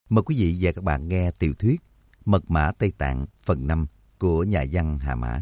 Mời quý vị và các bạn nghe tiểu thuyết Mật mã Tây Tạng phần 5 của nhà văn Hà Mã.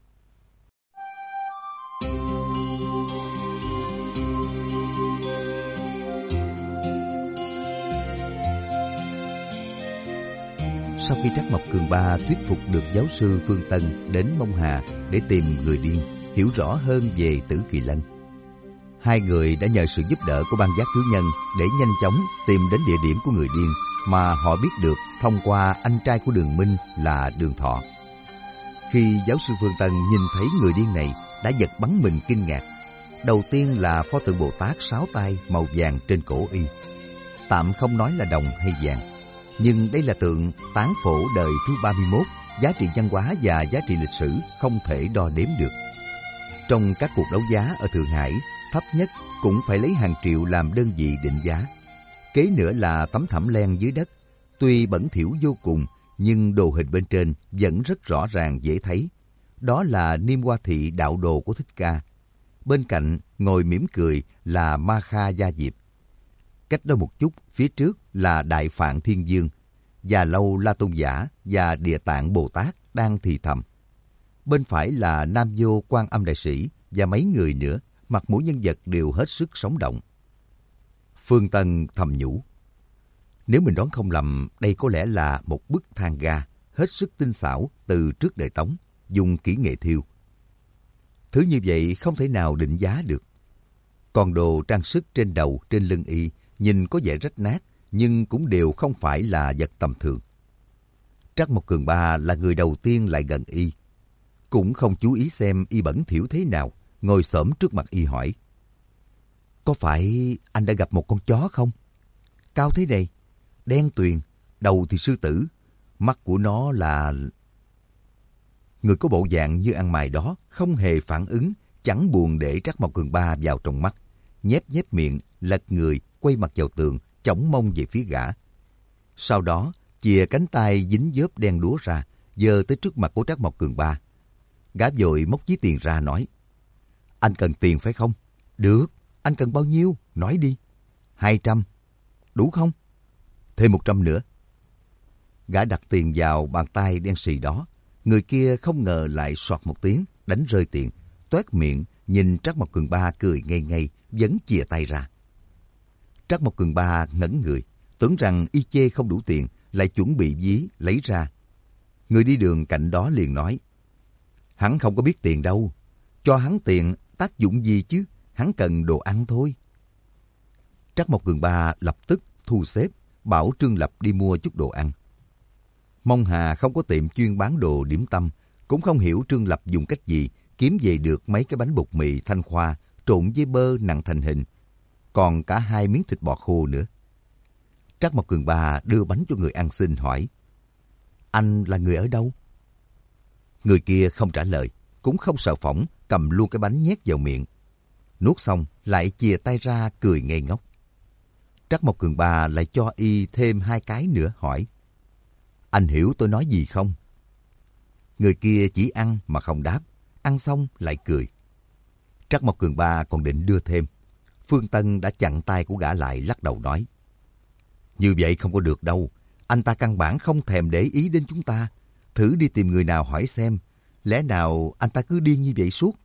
Sau khi Trắc Mộc Cường Ba thuyết phục được giáo sư Phương Tân đến Mông Hà để tìm người điên, hiểu rõ hơn về Tử Kỳ Lân, hai người đã nhờ sự giúp đỡ của ban giác thứ nhân để nhanh chóng tìm đến địa điểm của người điên mà họ biết được thông qua anh trai của Đường Minh là Đường Thọ. Khi giáo sư Phương Tân nhìn thấy người điên này đã giật bắn mình kinh ngạc. Đầu tiên là pho tượng Bồ Tát 6 tay màu vàng trên cổ y. Tạm không nói là đồng hay vàng, nhưng đây là tượng Tán Phổ đời thứ 31, giá trị văn hóa và giá trị lịch sử không thể đo đếm được. Trong các cuộc đấu giá ở Thượng Hải, thấp nhất cũng phải lấy hàng triệu làm đơn vị định giá. Kế nữa là tấm thảm len dưới đất, tuy bẩn thỉu vô cùng, nhưng đồ hình bên trên vẫn rất rõ ràng dễ thấy. Đó là Niêm Hoa Thị đạo đồ của Thích Ca. Bên cạnh ngồi mỉm cười là Ma Kha Gia Diệp. Cách đó một chút, phía trước là Đại Phạn Thiên Dương, Già Lâu La Tôn Giả và Địa Tạng Bồ Tát đang thì thầm. Bên phải là Nam Vô Quan Âm Đại Sĩ và mấy người nữa, mặt mỗi nhân vật đều hết sức sống động. Phương Tân thầm nhủ, nếu mình đoán không lầm, đây có lẽ là một bức thang ga hết sức tinh xảo từ trước đời Tống, dùng kỹ nghệ thiêu. Thứ như vậy không thể nào định giá được. Còn đồ trang sức trên đầu, trên lưng y, nhìn có vẻ rách nát, nhưng cũng đều không phải là vật tầm thường. Trắc Mộc Cường Ba là người đầu tiên lại gần y. Cũng không chú ý xem y bẩn thỉu thế nào, ngồi xổm trước mặt y hỏi. Có phải anh đã gặp một con chó không? Cao thế này, đen tuyền, đầu thì sư tử, mắt của nó là... Người có bộ dạng như ăn mày đó không hề phản ứng, chẳng buồn để Trắc Mộc Cường Ba vào trong mắt. Nhếch nhếch miệng, lật người, quay mặt vào tường, chổng mông về phía gã. Sau đó, chìa cánh tay dính vớp đen đúa ra, giơ tới trước mặt của Trắc Mộc Cường Ba. Gã vội móc ví tiền ra nói, anh cần tiền phải không? Được, anh cần bao nhiêu? Nói đi. 200. Đủ không? Thêm 100 nữa. Gã đặt tiền vào bàn tay đen xì đó. Người kia không ngờ lại soạt một tiếng, đánh rơi tiền, toét miệng, nhìn Trắc Mộc Cường Ba cười ngây ngây, vẫn chìa tay ra. Trắc Mộc Cường Ba ngẩn người, tưởng rằng y chê không đủ tiền, lại chuẩn bị ví lấy ra. Người đi đường cạnh đó liền nói, hắn không có biết tiền đâu, cho hắn tiền tác dụng gì chứ, hắn cần đồ ăn thôi. Trắc Mộc Cường Ba lập tức thu xếp, bảo Trương Lập đi mua chút đồ ăn. Mông Hà không có tiệm chuyên bán đồ điểm tâm, cũng không hiểu Trương Lập dùng cách gì kiếm về được mấy cái bánh bột mì Thanh Khoa trộn với bơ nặng thành hình, còn cả 2 miếng thịt bò khô nữa. Trắc Mộc Cường Ba đưa bánh cho người ăn xin hỏi, anh là người ở đâu? Người kia không trả lời, cũng không sợ phỏng, cầm luôn cái bánh nhét vào miệng. Nuốt xong lại chìa tay ra cười ngây ngốc. Trắc Mộc Cường Ba lại cho y thêm 2 cái nữa hỏi, anh hiểu tôi nói gì không? Người kia chỉ ăn mà không đáp, ăn xong lại cười. Trắc Mộc Cường Ba còn định đưa thêm. Phương Tân đã chặn tay của gã lại, lắc đầu nói, như vậy không có được đâu, anh ta căn bản không thèm để ý đến chúng ta. Thử đi tìm người nào hỏi xem, lẽ nào anh ta cứ điên như vậy suốt?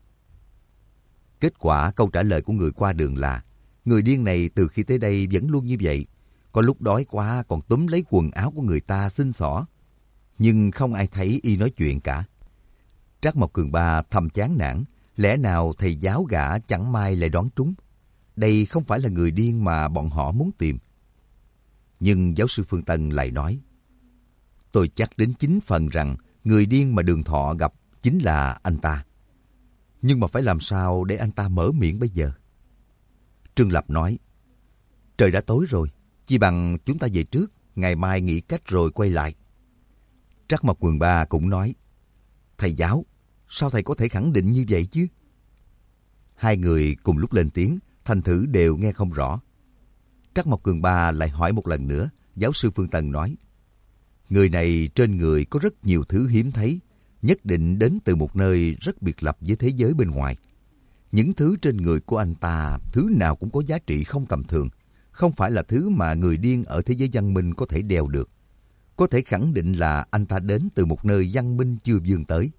Kết quả câu trả lời của người qua đường là, người điên này từ khi tới đây vẫn luôn như vậy. Có lúc đói quá còn túm lấy quần áo của người ta xin xỏ. Nhưng không ai thấy y nói chuyện cả. Trắc Mộc Cường Ba thầm chán nản, lẽ nào thầy giáo gã chẳng may lại đoán trúng. Đây không phải là người điên mà bọn họ muốn tìm. Nhưng giáo sư Phương Tân lại nói, tôi chắc đến 9 phần rằng người điên mà Đường Thọ gặp chính là anh ta. Nhưng mà phải làm sao để anh ta mở miệng bây giờ? Trương Lập nói, trời đã tối rồi, chi bằng chúng ta về trước, ngày mai nghĩ cách rồi quay lại. Trắc Mộc Cường Ba cũng nói, thầy giáo, sao thầy có thể khẳng định như vậy chứ? Hai người cùng lúc lên tiếng, thành thử đều nghe không rõ. Trắc Mộc Cường Ba lại hỏi một lần nữa, giáo sư Phương Tân nói, người này trên người có rất nhiều thứ hiếm thấy, nhất định đến từ một nơi rất biệt lập với thế giới bên ngoài. Những thứ trên người của anh ta, thứ nào cũng có giá trị không tầm thường, không phải là thứ mà người điên ở thế giới văn minh có thể đeo được. Có thể khẳng định là anh ta đến từ một nơi văn minh chưa vươn tới.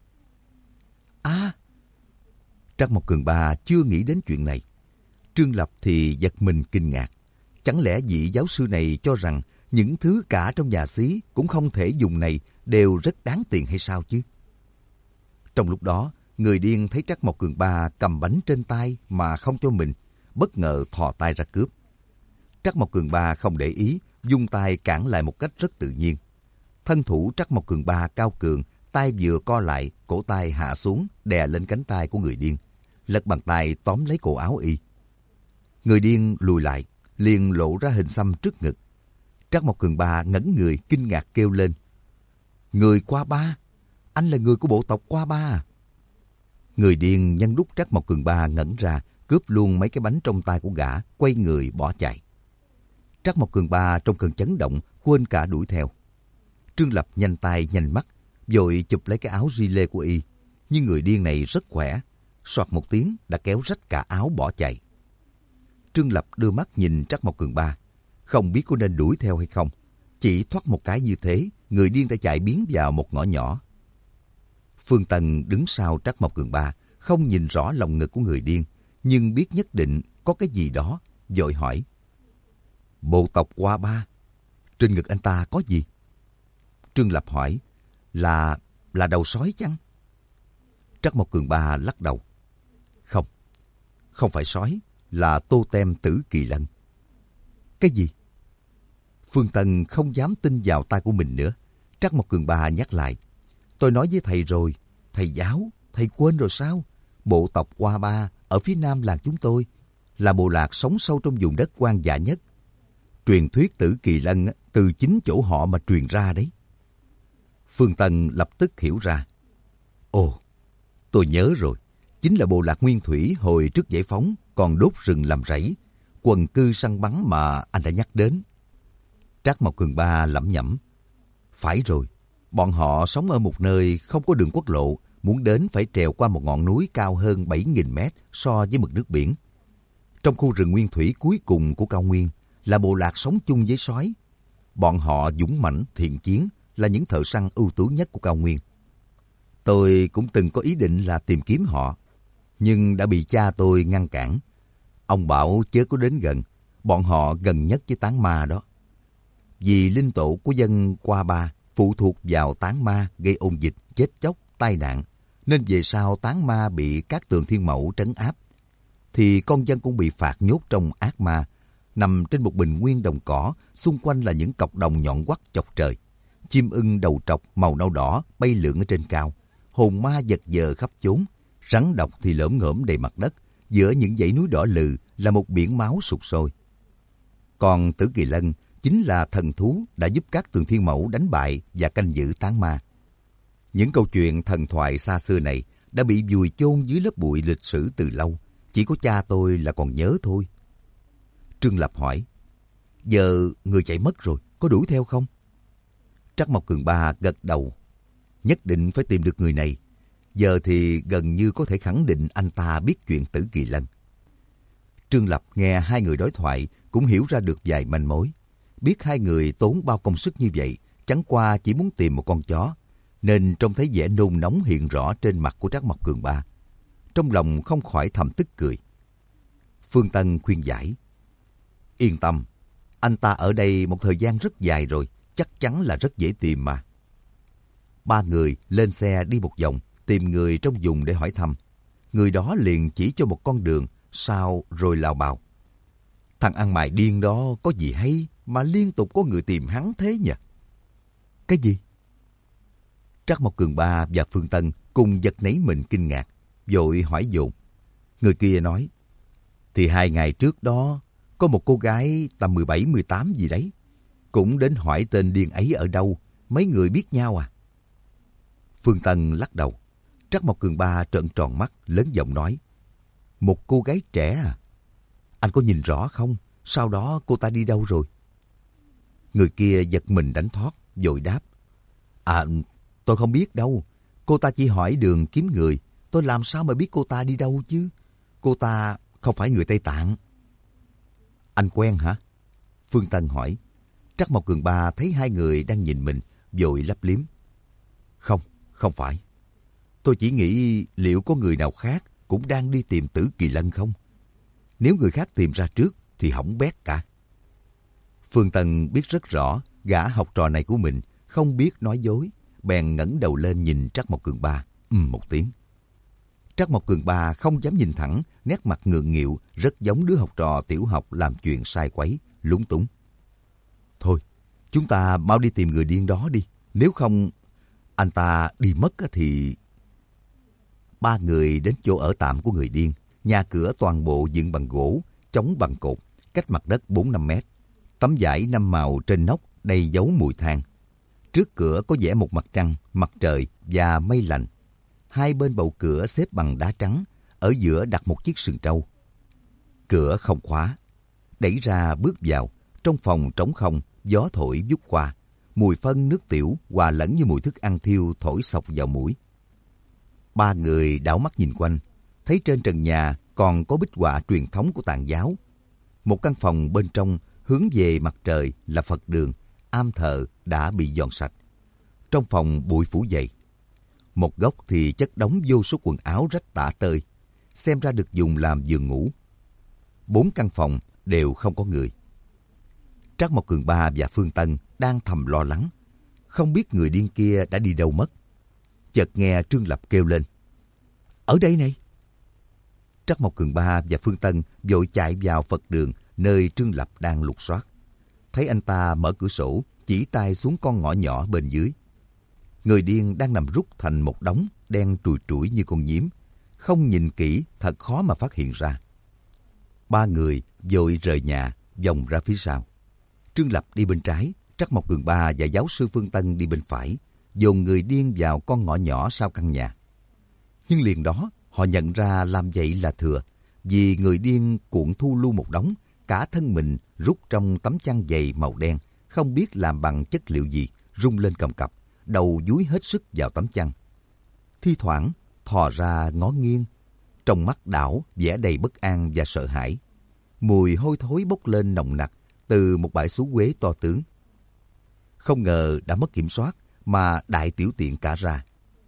À! Trắc Mộc Cường Ba chưa nghĩ đến chuyện này. Trương Lập thì giật mình kinh ngạc. Chẳng lẽ vị giáo sư này cho rằng những thứ cả trong nhà xí cũng không thể dùng này đều rất đáng tiền hay sao chứ? Trong lúc đó, người điên thấy Trắc Mộc Cường Ba cầm bánh trên tay mà không cho mình, bất ngờ thò tay ra cướp. Trắc Mộc Cường Ba không để ý, dung tay cản lại một cách rất tự nhiên. Thân thủ Trắc Mộc Cường Ba cao cường, tay vừa co lại, cổ tay hạ xuống, đè lên cánh tay của người điên, lật bàn tay tóm lấy cổ áo y. Người điên lùi lại, liền lộ ra hình xăm trước ngực. Trắc Mộc Cường Ba ngẩn người kinh ngạc kêu lên: Người Qua Ba, anh là người của bộ tộc Qua Ba à? Người điên nhân lúc Trắc Mộc Cường Ba ngẩn ra, cướp luôn mấy cái bánh trong tay của gã, quay người bỏ chạy. Trắc Mộc Cường Ba trong cơn chấn động quên cả đuổi theo. Trương Lập nhanh tay nhanh mắt, vội chụp lấy cái áo ri-lê của y, nhưng người điên này rất khỏe, soạt một tiếng đã kéo rách cả áo bỏ chạy. Trương Lập đưa mắt nhìn Trắc Mộc Cường Ba, không biết có nên đuổi theo hay không. Chỉ thoát một cái như thế, người điên đã chạy biến vào một ngõ nhỏ. Phương Tân đứng sau Trắc Mộc Cường Ba, không nhìn rõ lòng ngực của người điên, nhưng biết nhất định có cái gì đó, vội hỏi: Bộ tộc Qua Ba, trên ngực anh ta có gì? Trương Lập hỏi: Là đầu sói chăng? Trắc Mộc Cường Ba lắc đầu: Không, không phải sói, là tô tem Tử Kỳ Lân. Cái gì? Phương Tân không dám tin vào tai của mình nữa. Trắc Mộc Cường Ba nhắc lại: Tôi nói với thầy rồi, thầy giáo, thầy quên rồi sao? Bộ tộc Qua Ba ở phía nam làng chúng tôi là bộ lạc sống sâu trong vùng đất hoang dã nhất. Truyền thuyết Tử Kỳ Lân từ chính chỗ họ mà truyền ra đấy. Phương Tân lập tức hiểu ra. Ồ, tôi nhớ rồi. Chính là bộ lạc Nguyên Thủy hồi trước giải phóng còn đốt rừng làm rẫy, quần cư săn bắn mà anh đã nhắc đến. Trắc Mộc Cường Ba lẩm nhẩm: Phải rồi, bọn họ sống ở một nơi không có đường quốc lộ, muốn đến phải trèo qua một ngọn núi cao hơn 7.000 mét so với mực nước biển. Trong khu rừng nguyên thủy cuối cùng của cao nguyên là bộ lạc sống chung với sói. Bọn họ dũng mãnh, thiện chiến, là những thợ săn ưu tú nhất của cao nguyên. Tôi cũng từng có ý định là tìm kiếm họ, nhưng đã bị cha tôi ngăn cản. Ông bảo chớ có đến gần, bọn họ gần nhất với tán ma đó. Vì linh tổ của dân Qua Ba phụ thuộc vào tán ma gây ôn dịch, chết chóc, tai nạn, nên về sau tán ma bị các tường thiên mẫu trấn áp, thì con dân cũng bị phạt nhốt trong ác ma, nằm trên một bình nguyên đồng cỏ, xung quanh là những cọc đồng nhọn quắt chọc trời. Chim ưng đầu trọc màu nâu đỏ bay lượn ở trên cao, hồn ma vật vờ khắp chốn, rắn độc thì lởm ngởm đầy mặt đất, giữa những dãy núi đỏ lừ là một biển máu sục sôi. Còn Tử Kỳ Lân chính là thần thú đã giúp các tường thiên mẫu đánh bại và canh giữ tán ma. Những câu chuyện thần thoại xa xưa này đã bị vùi chôn dưới lớp bụi lịch sử từ lâu, chỉ có cha tôi là còn nhớ thôi. Trương Lập hỏi: Giờ người chạy mất rồi, có đuổi theo không? Trắc Mộc Cường Ba gật đầu: Nhất định phải tìm được người này. Giờ thì gần như có thể khẳng định anh ta biết chuyện Tử Kỳ Lân. Trương Lập nghe hai người đối thoại cũng hiểu ra được vài manh mối. Biết hai người tốn bao công sức như vậy, chẳng qua chỉ muốn tìm một con chó, nên trông thấy vẻ nôn nóng hiện rõ trên mặt của Trắc Mộc Cường Ba. Trong lòng không khỏi thầm tức cười. Phương Tân khuyên giải: Yên tâm, anh ta ở đây một thời gian rất dài rồi, chắc chắn là rất dễ tìm mà. Ba người lên xe đi một vòng, tìm người trong vùng để hỏi thăm. Người đó liền chỉ cho một con đường, sau rồi lào bào: Thằng ăn mày điên đó có gì hay mà liên tục có người tìm hắn thế nhỉ? Cái gì? Trắc Mộc Cường Ba và Phương Tân cùng giật nảy mình kinh ngạc, vội hỏi dồn. Người kia nói: Thì 2 ngày trước đó, có một cô gái tầm 17-18 gì đấy, cũng đến hỏi tên điên ấy ở đâu, mấy người biết nhau à? Phương Tân lắc đầu. Trắc Mộc Cường Ba trợn tròn mắt, lớn giọng nói: Một cô gái trẻ à? Anh có nhìn rõ không? Sau đó cô ta đi đâu rồi? Người kia giật mình đánh thót, vội đáp: À, tôi không biết đâu. Cô ta chỉ hỏi đường kiếm người. Tôi làm sao mà biết cô ta đi đâu chứ? Cô ta không phải người Tây Tạng. Anh quen hả? Phương Tân hỏi. Trắc Mộc Cường Ba thấy hai người đang nhìn mình, vội lấp liếm. Không, không phải. Tôi chỉ nghĩ liệu có người nào khác cũng đang đi tìm Tử Kỳ Lân không? Nếu người khác tìm ra trước thì hỏng bét cả. Phương Tân biết rất rõ gã học trò này của mình không biết nói dối, bèn ngẩng đầu lên nhìn Trắc Mộc Cường Ba, một tiếng. Trắc Mộc Cường Ba không dám nhìn thẳng, nét mặt ngượng nghịu, rất giống đứa học trò tiểu học làm chuyện sai quấy, lúng túng. Thôi, chúng ta mau đi tìm người điên đó đi, nếu không anh ta đi mất thì... Ba người đến chỗ ở tạm của người điên, nhà cửa toàn bộ dựng bằng gỗ, chống bằng cột, cách mặt đất 4-5 mét. Tấm vải 5 màu trên nóc đầy dấu mùi than. Trước cửa có vẽ một mặt trăng, mặt trời và mây lành. Hai bên bậu cửa xếp bằng đá trắng, ở giữa đặt một chiếc sừng trâu. Cửa không khóa. Đẩy ra bước vào, trong phòng trống không, gió thổi vút qua. Mùi phân nước tiểu hòa lẫn như mùi thức ăn thiêu thổi xộc vào mũi. Ba người đảo mắt nhìn quanh, thấy trên trần nhà còn có bích họa truyền thống của Tạng giáo. Một căn phòng bên trong hướng về mặt trời là Phật đường, am thờ đã bị dọn sạch. Trong phòng bụi phủ dày. Một góc thì chất đống vô số quần áo rách tả tơi, xem ra được dùng làm giường ngủ. 4 căn phòng đều không có người. Trắc Mộc Cường Ba và Phương Tân đang thầm lo lắng, không biết người điên kia đã đi đâu mất. Chợt nghe Trương Lập kêu lên. Ở đây này! Trắc Mộc Cường Ba và Phương Tân vội chạy vào Phật đường nơi Trương Lập đang lục soát. Thấy anh ta mở cửa sổ, chỉ tay xuống con ngõ nhỏ bên dưới. Người điên đang nằm rút thành một đống đen trùi trũi như con nhím. Không nhìn kỹ thật khó mà phát hiện ra. Ba người vội rời nhà, vòng ra phía sau. Trương Lập đi bên trái, Trắc Mộc Cường Ba và giáo sư Phương Tân đi bên phải, dồn người điên vào con ngõ nhỏ sau căn nhà. Nhưng liền đó, họ nhận ra làm vậy là thừa, vì người điên cuộn thu lu một đống, cả thân mình rút trong tấm chăn dày màu đen, không biết làm bằng chất liệu gì, rung lên cầm cập, đầu dúi hết sức vào tấm chăn. Thi thoảng, thò ra ngó nghiêng, trong mắt đảo vẻ đầy bất an và sợ hãi. Mùi hôi thối bốc lên nồng nặc từ một bãi xú uế to tướng. Không ngờ đã mất kiểm soát mà đại tiểu tiện cả ra.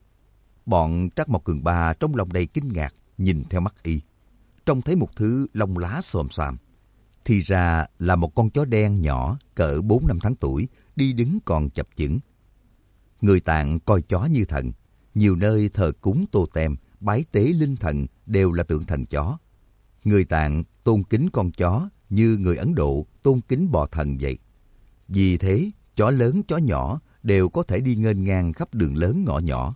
Bọn Trắc Mộc Cường Ba trong lòng đầy kinh ngạc nhìn theo mắt y, trông thấy một thứ lông lá xồm xoàm. Thì ra là một con chó đen nhỏ cỡ 4-5 tháng tuổi, đi đứng còn chập chững. Người Tạng coi chó như thần, nhiều nơi thờ cúng tô tem, bái tế linh thần đều là tượng thần chó. Người Tạng tôn kính con chó như người Ấn Độ tôn kính bò thần vậy. Vì thế, chó lớn chó nhỏ đều có thể đi nghênh ngang khắp đường lớn ngõ nhỏ.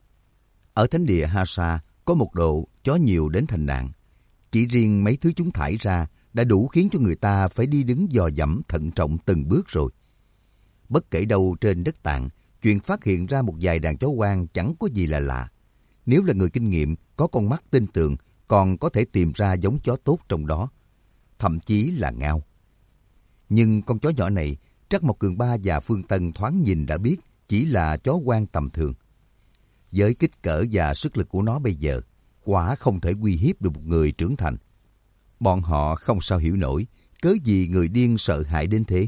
Ở thánh địa Hasa có một độ chó nhiều đến thành nạn. Chỉ riêng mấy thứ chúng thải ra đã đủ khiến cho người ta phải đi đứng dò dẫm thận trọng từng bước rồi. Bất kể đâu trên đất Tạng, chuyện phát hiện ra một vài đàn chó hoang chẳng có gì là lạ. Nếu là người kinh nghiệm, có con mắt tin tưởng, còn có thể tìm ra giống chó tốt trong đó, thậm chí là ngao. Nhưng con chó nhỏ này, Trắc Mộc Cường Ba và Phương Tân thoáng nhìn đã biết chỉ là chó hoang tầm thường. Với kích cỡ và sức lực của nó bây giờ, quả không thể uy hiếp được một người trưởng thành. Bọn họ không sao hiểu nổi cớ gì người điên sợ hãi đến thế.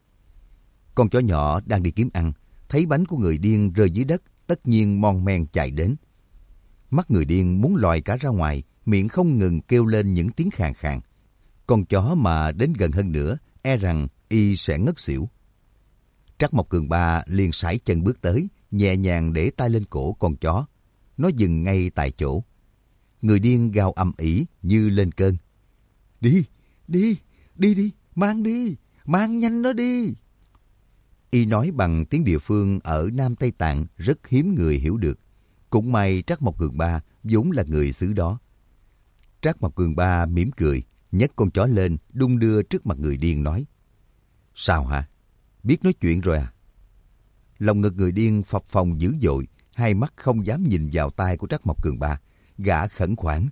Con chó nhỏ đang đi kiếm ăn, thấy bánh của người điên rơi dưới đất, tất nhiên mon men chạy đến. Mắt người điên muốn lòi cả ra ngoài, miệng không ngừng kêu lên những tiếng khàn khàn. Con chó mà đến gần hơn nữa, e rằng y sẽ ngất xỉu. Trắc Mộc Cường Ba liền sải chân bước tới, nhẹ nhàng để tay lên cổ con chó. Nó dừng ngay tại chỗ. Người điên gào ầm ĩ như lên cơn. Đi, đi, đi đi, mang nhanh nó đi. Y nói bằng tiếng địa phương ở Nam Tây Tạng rất hiếm người hiểu được. Cũng may Trắc Mộc Cường Ba vốn là người xứ đó. Trắc Mộc Cường Ba mỉm cười, nhấc con chó lên, đung đưa trước mặt người điên nói. Sao hả? Biết nói chuyện rồi à? Lòng ngực người điên phập phồng dữ dội, hai mắt không dám nhìn vào tai của Trắc Mộc Cường Ba. Gã khẩn khoản.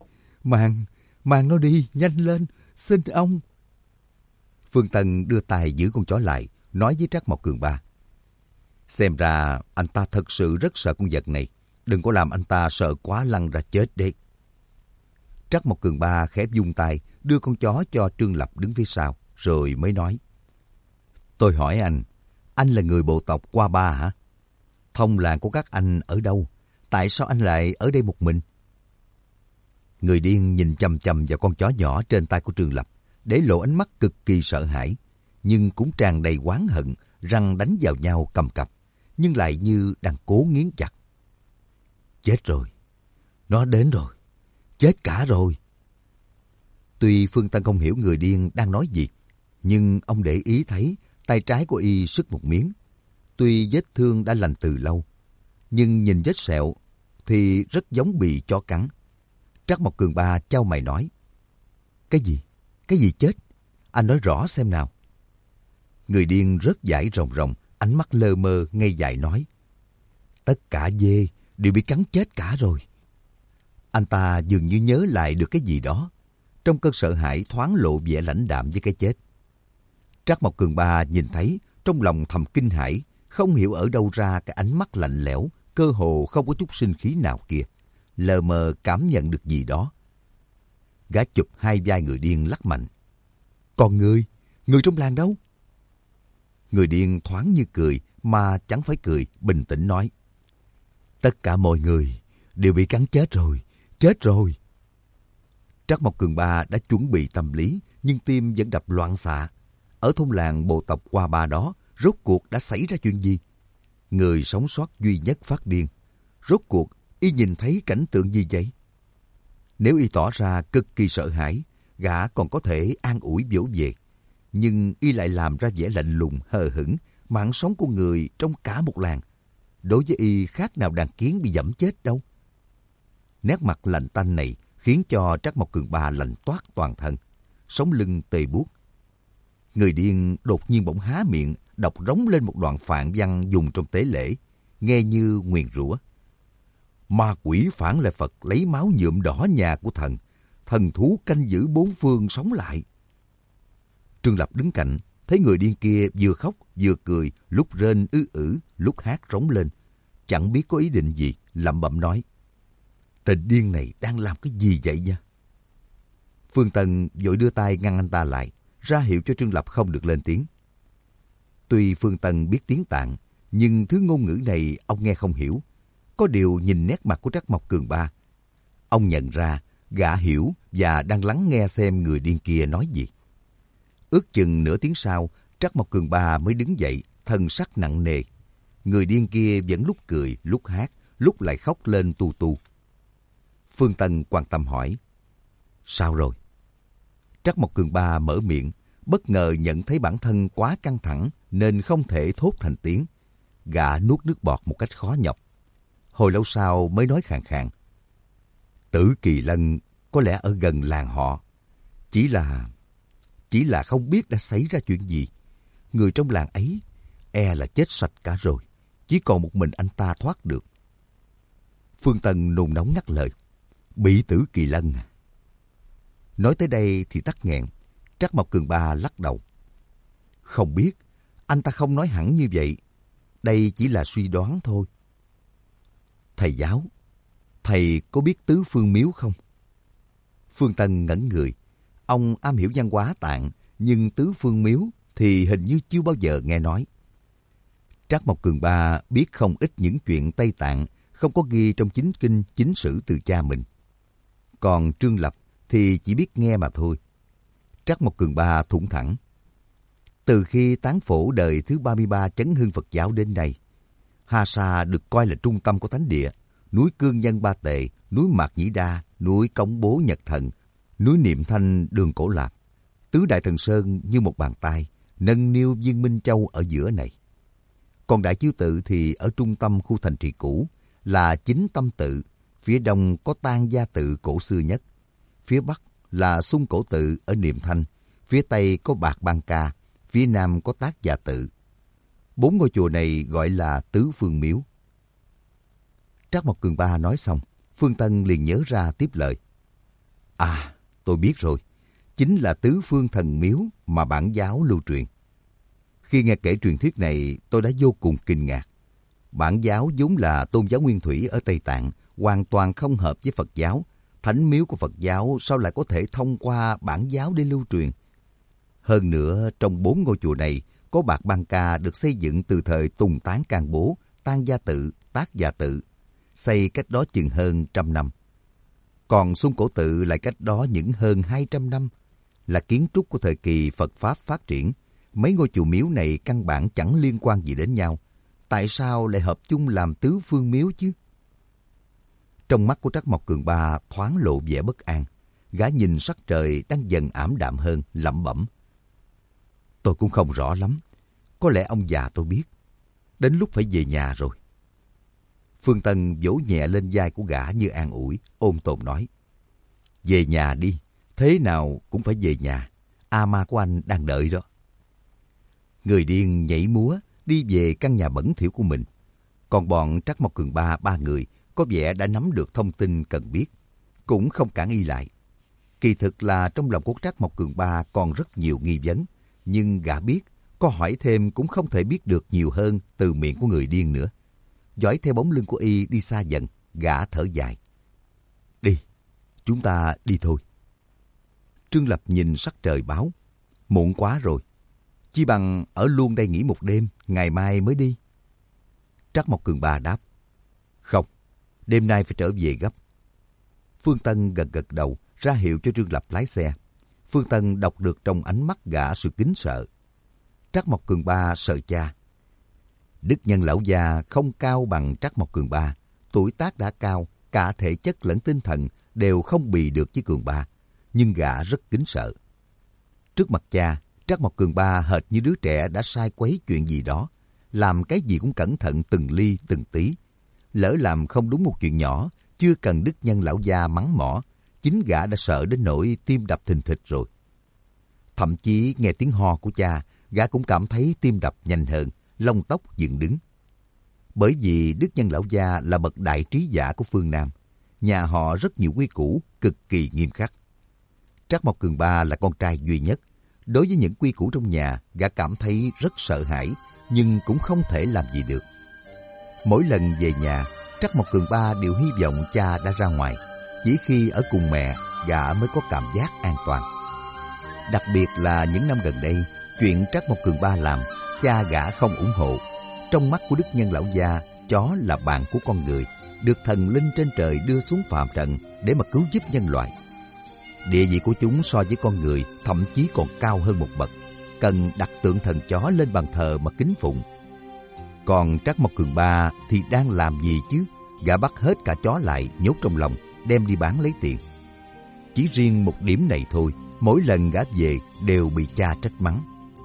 Mang nó đi, nhanh lên, xin ông. Phương Tân đưa tay giữ con chó lại, nói với Trắc Mộc Cường Ba. Xem ra anh ta thật sự rất sợ con vật này. Đừng có làm anh ta sợ quá lăn ra chết đấy. Trắc Mộc Cường Ba khẽ vung tay, đưa con chó cho Trương Lập đứng phía sau, rồi mới nói. Tôi hỏi anh là người bộ tộc Qua Ba hả? Thông làng của các anh ở đâu? Tại sao anh lại ở đây một mình? Người điên nhìn chằm chằm vào con chó nhỏ trên tay của Trương Lập, để lộ ánh mắt cực kỳ sợ hãi, nhưng cũng tràn đầy oán hận, răng đánh vào nhau cầm cập, nhưng lại như đang cố nghiến chặt. Chết rồi, nó đến rồi, chết cả rồi. Tuy Phương Tân không hiểu người điên đang nói gì, nhưng ông để ý thấy tay trái của y sứt một miếng. Tuy vết thương đã lành từ lâu, nhưng nhìn vết sẹo thì rất giống bị chó cắn. Trắc Mộc Cường Ba chau mày nói, Cái gì? Cái gì chết? Anh nói rõ xem nào. Người điên rớt dãi ròng ròng, ánh mắt lơ mơ ngây dại nói, Tất cả dê đều bị cắn chết cả rồi. Anh ta dường như nhớ lại được cái gì đó, trong cơn sợ hãi thoáng lộ vẻ lãnh đạm với cái chết. Trắc Mộc Cường Ba nhìn thấy, trong lòng thầm kinh hãi, không hiểu ở đâu ra cái ánh mắt lạnh lẽo, cơ hồ không có chút sinh khí nào kia, lờ mờ cảm nhận được gì đó. Gã chụp hai vai người điên lắc mạnh. Còn người trong làng đâu? Người điên thoáng như cười mà chẳng phải cười, bình tĩnh nói, Tất cả mọi người đều bị cắn chết rồi, chết rồi. Trắc Mộc Cường Ba đã chuẩn bị tâm lý, nhưng tim vẫn đập loạn xạ. Ở thôn làng bộ tộc Qua Ba đó, rốt cuộc đã xảy ra chuyện gì? Người sống sót duy nhất phát điên. Rốt cuộc, y nhìn thấy cảnh tượng gì vậy? Nếu y tỏ ra cực kỳ sợ hãi, gã còn có thể an ủi vỗ về. Nhưng y lại làm ra vẻ lạnh lùng, hờ hững, mạng sống của người trong cả một làng. Đối với y khác nào đàn kiến bị giẫm chết đâu. Nét mặt lạnh tanh này khiến cho Trắc Mộc Cường Ba lạnh toát toàn thân, sống lưng tê buốt. Người điên đột nhiên bỗng há miệng, đọc rống lên một đoạn phạn văn dùng trong tế lễ, nghe như nguyền rủa. Ma quỷ phản lại Phật lấy máu nhuộm đỏ nhà của thần, thần thú canh giữ bốn phương sống lại. Trương Lập đứng cạnh, thấy người điên kia vừa khóc vừa cười, lúc rên lúc hát rống lên, chẳng biết có ý định gì, lẩm bẩm nói, Tên điên này đang làm cái gì vậy nha? Phương Tân vội đưa tay ngăn anh ta lại, ra hiệu cho Trương Lập không được lên tiếng. Tuy Phương Tân biết tiếng Tạng, nhưng thứ ngôn ngữ này ông nghe không hiểu. Có điều nhìn nét mặt của Trắc Mộc Cường Ba, ông nhận ra gã hiểu và đang lắng nghe xem người điên kia nói gì. Ước chừng nửa tiếng sau, Trắc Mộc Cường Ba mới đứng dậy, thân sắc nặng nề. Người điên kia vẫn lúc cười, lúc hát, lúc lại khóc lên tu tu. Phương Tân quan tâm hỏi, Sao rồi? Trắc Mộc Cường Ba mở miệng, bất ngờ nhận thấy bản thân quá căng thẳng nên không thể thốt thành tiếng. Gã nuốt nước bọt một cách khó nhọc. Hồi lâu sau mới nói khàn khàn, Tử Kỳ Lân có lẽ ở gần làng họ. Chỉ là không biết đã xảy ra chuyện gì. Người trong làng ấy e là chết sạch cả rồi. Chỉ còn một mình anh ta thoát được. Phương Tân nôn nóng ngắt lời, Bị Tử Kỳ Lân à? Nói tới đây thì tắc nghẹn. Trắc Mộc Cường Ba lắc đầu. Không biết, anh ta không nói hẳn như vậy. Đây chỉ là suy đoán thôi. Thầy giáo, thầy có biết Tứ Phương Miếu không? Phương Tân ngẩn người. Ông am hiểu văn hóa Tạng, nhưng Tứ Phương Miếu thì hình như chưa bao giờ nghe nói. Trắc Mộc Cường Ba biết không ít những chuyện Tây Tạng không có ghi trong chính kinh chính sử từ cha mình. Còn Trương Lập thì chỉ biết nghe mà thôi. Trắc Mộc Cường Ba thủng thẳng. Từ khi tán phổ đời thứ 33 chấn hưng Phật giáo đến nay, Hà Sa được coi là trung tâm của thánh địa. Núi Cương Nhân Ba Tệ, núi Mạc Nhĩ Đa, núi Cống Bố Nhật Thần, núi Niệm Thanh Đường Cổ Lạp. Tứ Đại Thần Sơn như một bàn tay, nâng niu Viên Minh Châu ở giữa này. Còn Đại Chiêu Tự thì ở trung tâm khu thành trì cũ, là Chính Tâm Tự. Phía đông có Tang Gia Tự cổ xưa nhất. Phía bắc là Xung Cổ Tự ở Niệm Thanh. Phía tây có Bạc Ban Ca. Phía nam có Tác Gia Tự. 4 ngôi chùa này gọi là Tứ Phương Miếu. Trắc Mộc Cường Ba nói xong, Phương Tân liền nhớ ra tiếp lời. À, tôi biết rồi. Chính là Tứ Phương Thần Miếu mà bản giáo lưu truyền. Khi nghe kể truyền thuyết này, tôi đã vô cùng kinh ngạc. Bản giáo vốn là tôn giáo nguyên thủy ở Tây Tạng, hoàn toàn không hợp với Phật giáo. Thánh miếu của Phật giáo sao lại có thể thông qua bản giáo để lưu truyền? Hơn nữa, trong 4 ngôi chùa này có bạc Ban Ca được xây dựng từ thời Tùng Tán Can Bố, Tan Gia Tự, Tác Gia Tự, xây cách đó chừng hơn 100 năm. Còn Xuân Cổ Tự lại cách đó những hơn 200 năm, là kiến trúc của thời kỳ Phật Pháp phát triển. Mấy ngôi chùa miếu này căn bản chẳng liên quan gì đến nhau. Tại sao lại hợp chung làm tứ phương miếu chứ? Trong mắt của Trắc Mộc Cường Ba thoáng lộ vẻ bất an. Gã nhìn sắc trời đang dần ảm đạm hơn, lẩm bẩm. Tôi cũng không rõ lắm. Có lẽ ông già tôi biết. Đến lúc phải về nhà rồi. Phương Tân vỗ nhẹ lên vai của gã như an ủi, ôn tồn nói. Về nhà đi, thế nào cũng phải về nhà. A-ma của anh đang đợi đó. Người điên nhảy múa đi về căn nhà bẩn thỉu của mình. Còn bọn Trắc Mộc Cường Ba 3 người có vẻ đã nắm được thông tin cần biết, cũng không cản y lại. Kỳ thực là trong lòng của Trắc Mộc Cường Ba còn rất nhiều nghi vấn, nhưng gã biết có hỏi thêm cũng không thể biết được nhiều hơn từ miệng của người điên nữa. Dõi theo bóng lưng của y đi xa dần, gã thở dài. Đi, chúng ta đi thôi. Trương Lập nhìn sắc trời báo. Muộn quá rồi. Chi bằng ở luôn đây nghỉ một đêm, ngày mai mới đi. Trắc Mộc Cường Ba đáp. Không, đêm nay phải trở về gấp. Phương Tân gật gật đầu, ra hiệu cho Trương Lập lái xe. Phương Tân đọc được trong ánh mắt gã sự kính sợ. Trắc Mộc Cường Ba sợ cha. Đức Nhân lão già không cao bằng Trắc Mộc Cường Ba. Tuổi tác đã cao, cả thể chất lẫn tinh thần đều không bì được với Cường Ba. Nhưng gã rất kính sợ. Trước mặt cha, Trắc Mộc Cường Ba hệt như đứa trẻ đã sai quấy chuyện gì đó. Làm cái gì cũng cẩn thận từng ly từng tí. Lỡ làm không đúng một chuyện nhỏ, chưa cần Đức Nhân lão già mắng mỏ, chính gã đã sợ đến nỗi tim đập thình thịch rồi. Thậm chí nghe tiếng ho của cha, gã cũng cảm thấy tim đập nhanh hơn, lông tóc dựng đứng. Bởi vì Đức Nhân lão gia là bậc đại trí giả của phương Nam, nhà họ rất nhiều quy củ, cực kỳ nghiêm khắc. Trắc Mộc Cường Ba là con trai duy nhất. Đối với những quy củ trong nhà, gã cảm thấy rất sợ hãi, nhưng cũng không thể làm gì được. Mỗi lần về nhà, Trắc Mộc Cường Ba đều hy vọng cha đã ra ngoài. Chỉ khi ở cùng mẹ, gã mới có cảm giác an toàn. Đặc biệt là những năm gần đây, chuyện Trắc Mộc Cường Ba làm, cha gã không ủng hộ. Trong mắt của Đức Nhân lão gia, chó là bạn của con người, được thần linh trên trời đưa xuống phàm trần để mà cứu giúp nhân loại. Địa vị của chúng so với con người thậm chí còn cao hơn một bậc, cần đặt tượng thần chó lên bàn thờ mà kính phụng. Còn Trắc Mộc Cường Ba thì đang làm gì chứ? Gã bắt hết cả chó lại, nhốt trong lòng, đem đi bán lấy tiền. Chỉ riêng một điểm này thôi, mỗi lần gã về đều bị cha trách mắng.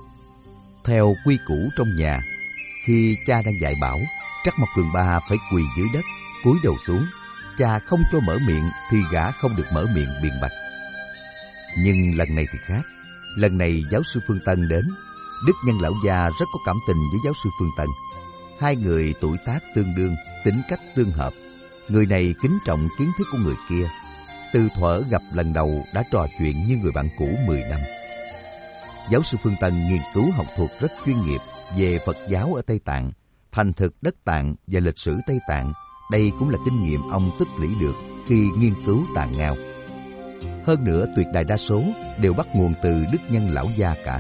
Theo quy củ trong nhà, khi cha đang dạy bảo, Trắc Mộc Cường Ba phải quỳ dưới đất, cúi đầu xuống. Cha không cho mở miệng thì gã không được mở miệng biện bạch. Nhưng lần này thì khác. Lần này giáo sư Phương Tân đến. Đức Nhân lão gia rất có cảm tình với giáo sư Phương Tân. Hai người tuổi tác tương đương, tính cách tương hợp. Người này kính trọng kiến thức của người kia. Từ thuở gặp lần đầu đã trò chuyện như người bạn cũ 10 năm. Giáo sư Phương Tân nghiên cứu học thuật rất chuyên nghiệp về Phật giáo ở Tây Tạng, thành thực đất Tạng và lịch sử Tây Tạng. Đây cũng là kinh nghiệm ông tích lũy được khi nghiên cứu Tạng Ngao. Hơn nữa, tuyệt đại đa số đều bắt nguồn từ Đức Nhân lão gia cả.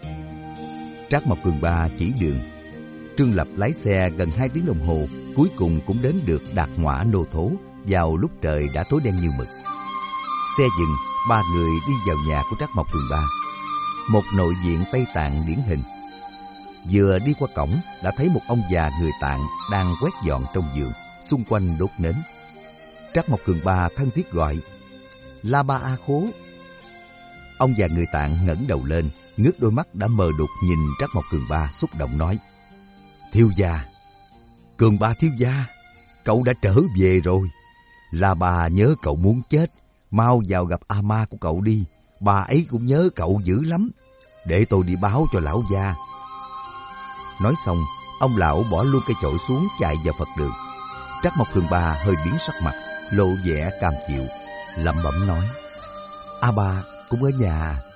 Trắc Mộc Cường Ba chỉ đường. Trương Lập lái xe gần 2 tiếng đồng hồ, cuối cùng cũng đến được Đạt Ngõa Nô Thố vào lúc trời đã tối đen như mực. Xe dừng, ba người đi vào nhà của Trắc Mộc Cường Ba, một nội viện Tây Tạng điển hình. Vừa đi qua cổng đã thấy một ông già người Tạng đang quét dọn trong vườn, xung quanh đốt nến. Trắc Mộc Cường Ba thân thiết gọi: La Ba A Khố. Ông già người Tạng ngẩng đầu lên, ngước đôi mắt đã mờ đục nhìn Trắc Mộc Cường Ba, xúc động nói: Thiếu gia, Cường Ba thiếu gia, cậu đã trở về rồi. La Ba nhớ cậu muốn chết, mau vào gặp A-ma của cậu đi. Bà ấy cũng nhớ cậu dữ lắm. Để tôi đi báo cho lão gia. Nói xong, ông lão bỏ luôn cây chổi xuống chạy vào Phật đường. Trắc Mộc Cường Ba hơi biến sắc mặt, lộ vẻ cam chịu, lẩm bẩm nói: A Ba cũng ở nhà.